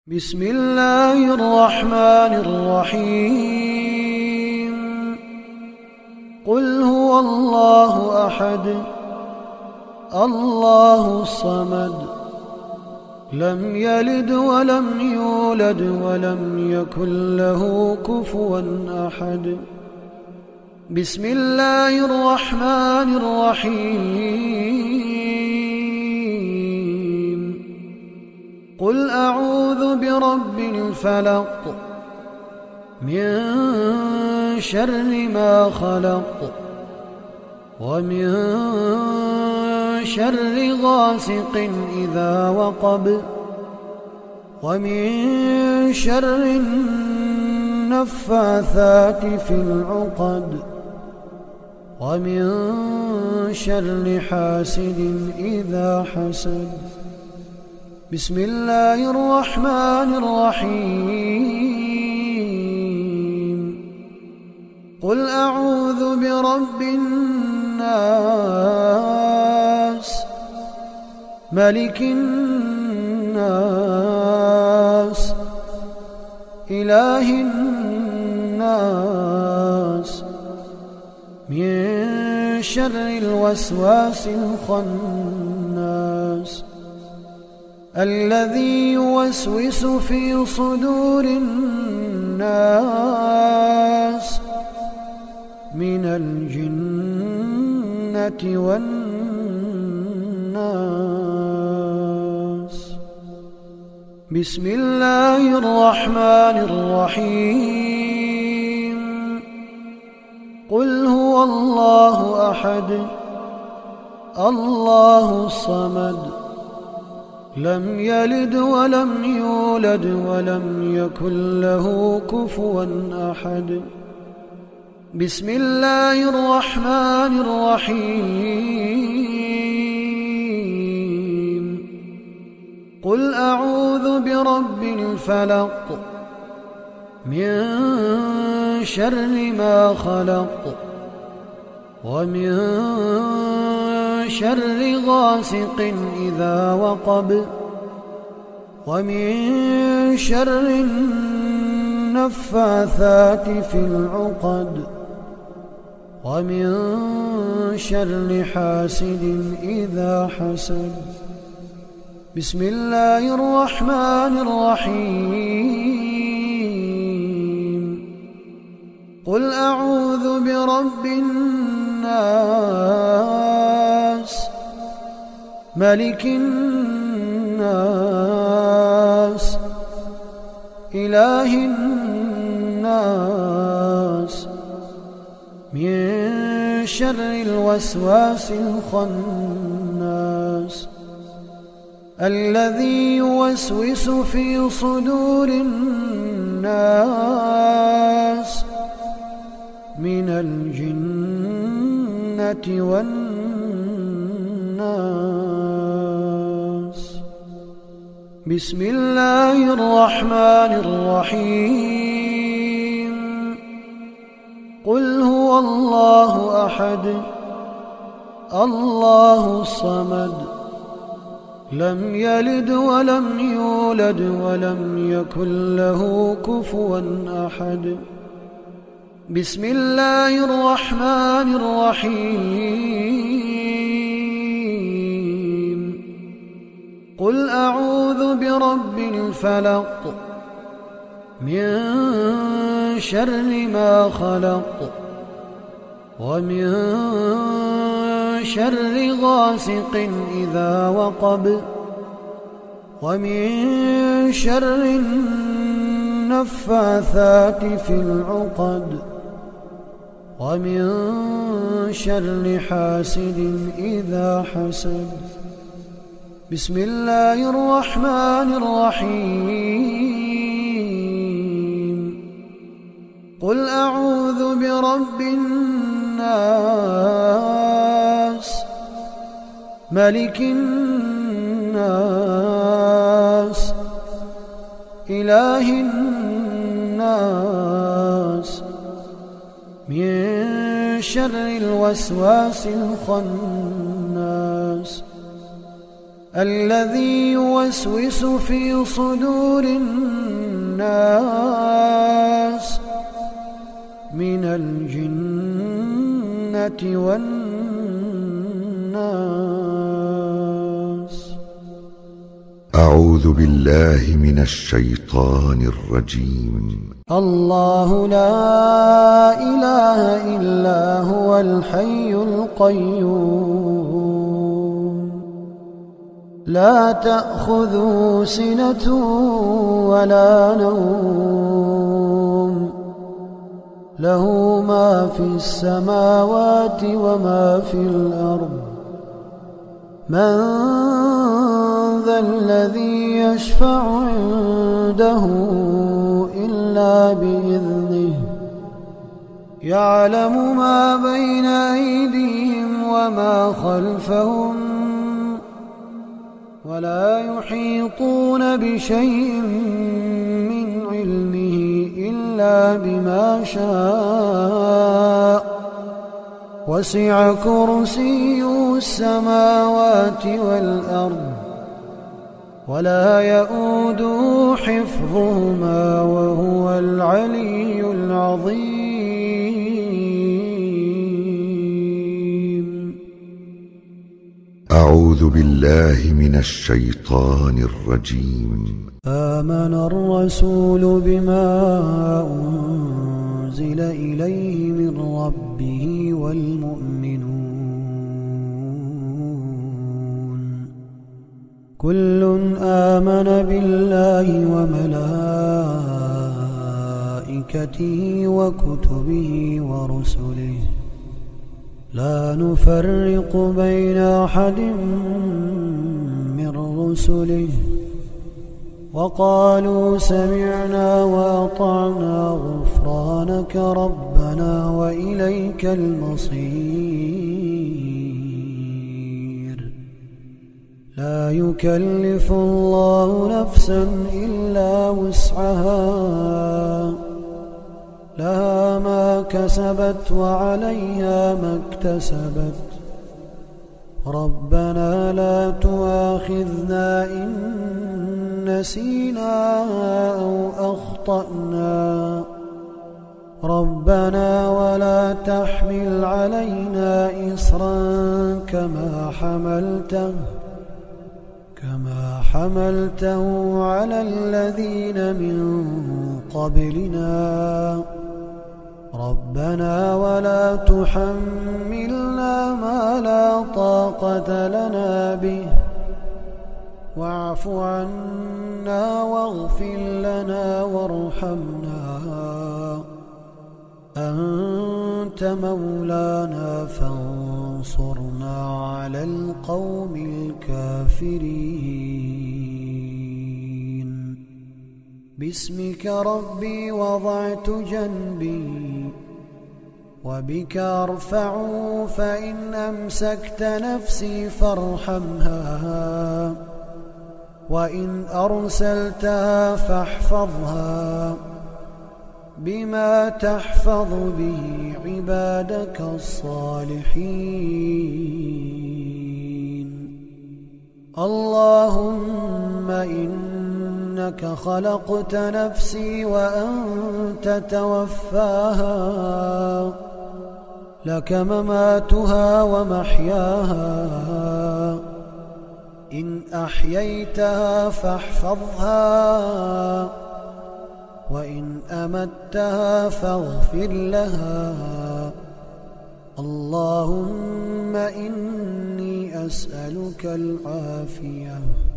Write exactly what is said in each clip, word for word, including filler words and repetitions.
بسم الله الرحمن الرحيم قل هو الله أحد الله الصمد لم يلد ولم يولد ولم يكن له كفوا أحد بسم الله الرحمن الرحيم قل أعوذ برب الفلق من شر ما خلق ومن شر غاسق إذا وقب ومن شر النفاثات في العقد ومن شر حاسد إذا حسد بسم الله الرحمن الرحيم قل أعوذ برب الناس ملك الناس إله الناس من شر الوسواس الخناس الذي يوسوس في صدور الناس من الجنة والناس بسم الله الرحمن الرحيم قل هو الله أحد الله الصمد لم يلد ولم يولد ولم يكن له كفوا أحد بسم الله الرحمن الرحيم قل أعوذ برب الفلق من شر ما خلق ومن شر غاسق إذا وقب ومن شر النفاثات في العقد ومن شر حاسد إذا حسد بسم الله الرحمن الرحيم قل أعوذ برب الناس ملك الناس إله الناس من شر الوسواس الخناس الذي يوسوس في صدور الناس من الجنة والناس بسم الله الرحمن الرحيم قل هو الله أحد الله الصمد لم يلد ولم يولد ولم يكن له كفوا أحد بسم الله الرحمن الرحيم قل أعوذ برب الفلق من شر ما خلق ومن شر غاسق إذا وقب ومن شر النفاثات في العقد ومن شر حاسد إذا حسد بسم الله الرحمن الرحيم قل أعوذ برب الناس ملك الناس إله الناس من شر الوسواس الخناس الذي يوسوس في صدور الناس من الجنة والناس. أعوذ بالله من الشيطان الرجيم. الله لا إله إلا هو الحي القيوم لا تأخذه سنة ولا نوم له ما في السماوات وما في الأرض. من ذا الذي يشفع عنده إلا بإذنه يعلم ما بين أيديهم وما خلفهم ولا يحيطون بشيء من علمه إلا بما شاء وسع كرسيه السماوات والأرض ولا يؤوده حفظهما وهو العلي العظيم. أعوذ بالله من الشيطان الرجيم. آمن الرسول بما أنزل إليه من ربه والمؤمنون كل آمن بالله وملائكته وكتبه ورسله لا نفرق بين أحد من رسله وقالوا سمعنا وأطعنا غفرانك ربنا وإليك المصير. لا يكلف الله نفسا إلا وسعها لها ما كسبت وعليها ما اكتسبت ربنا لا تؤاخذنا إن نسينا أو أخطأنا ربنا ولا تحمل علينا إصرا كما حملته كما حملته على الذين من قبلنا ربنا ولا تحملنا ما لا طاقة لنا به واعف عنا واغفر لنا وارحمنا أنت مولانا فانصرنا على القوم الكافرين. باسمك ربي وضعت جنبي وبك أرفع فإن أمسكت نفسي فارحمها وإن أرسلتها فاحفظها بما تحفظ به عبادك الصالحين. اللهم إنك خلقت نفسي وأنت توفاها لك مماتها ومحياها إن أحييتها فاحفظها وإن أمتها فاغفر لها. اللهم إني أسألك العافية.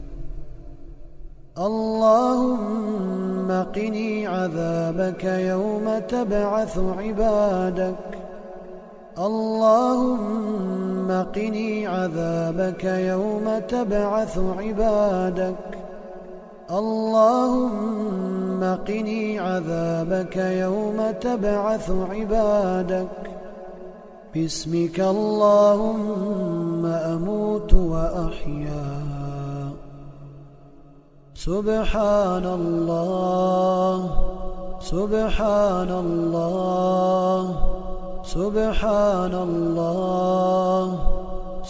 اللهم قني عذابك يوم تبعث عبادك. اللهم قني عذابك يوم تبعث عبادك. اللهم قني عذابك يوم تبعث عبادك. باسمك اللهم أموت وأحيا. سبحان الله سبحان الله سبحان الله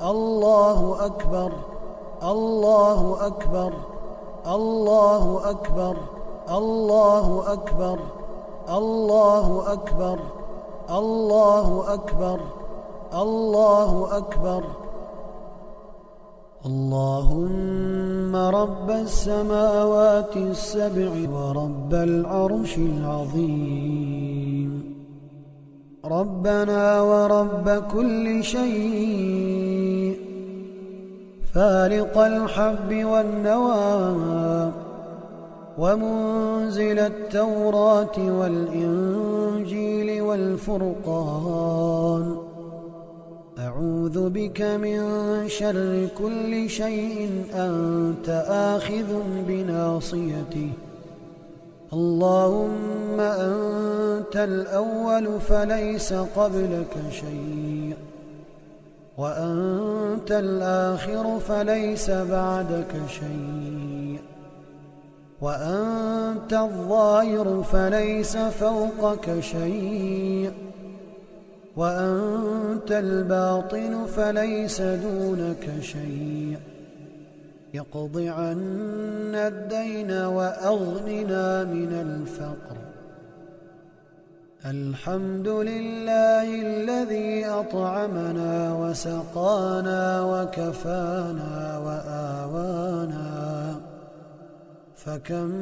الله أكبر الله أكبر الله أكبر الله أكبر الله أكبر الله أكبر الله أكبر. اللهم رب السماوات السبع ورب العرش العظيم، ربنا ورب كل شيء، فالق الحب والنوى، ومنزل التوراة والإنجيل والفرقان، أعوذ بك من شر كل شيء أنت آخذ بناصيته. اللهم أنت الأول فليس قبلك شيء، وأنت الآخر فليس بعدك شيء، وأنت الظاهر فليس فوقك شيء، وأنت الباطن فليس دونك شيء. يقض عنا الدين وأغننا من الفقر. الحمد لله الذي أطعمنا وسقانا وكفانا وآوانا، فكم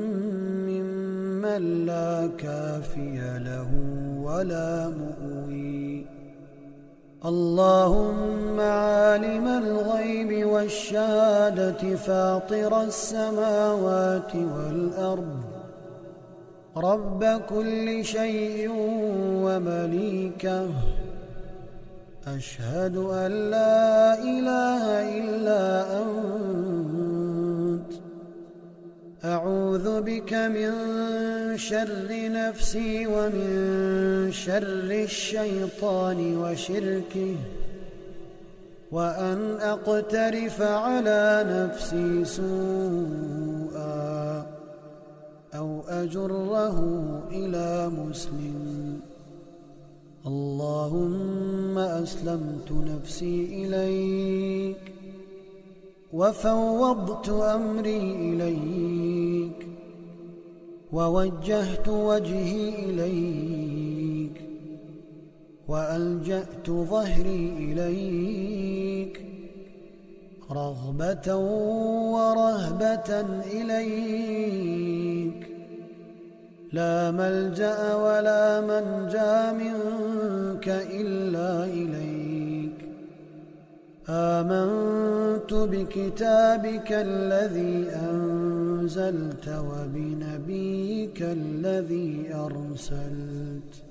ممن لا كافي له ولا مؤوي. اللهم عالم الغيب والشهادة فاطر السماوات والأرض، رب كل شيء ومليكه، أشهد أن لا إله إلا أنت، أعوذ بك من شر نفسي ومن شر الشيطان وشركه، وأن أقترف على نفسي سوءا أو أجره إلى مسلم. اللهم أسلمت نفسي إليك وفوضت أمري إليك، ووجهت وجهي إليك، وألجأت ظهري إليك، رغبة ورهبة إليك، لا ملجأ ولا منجا منك إلا إليك. آمنت بكتابك الذي أنزلت وبنبيك الذي أرسلت،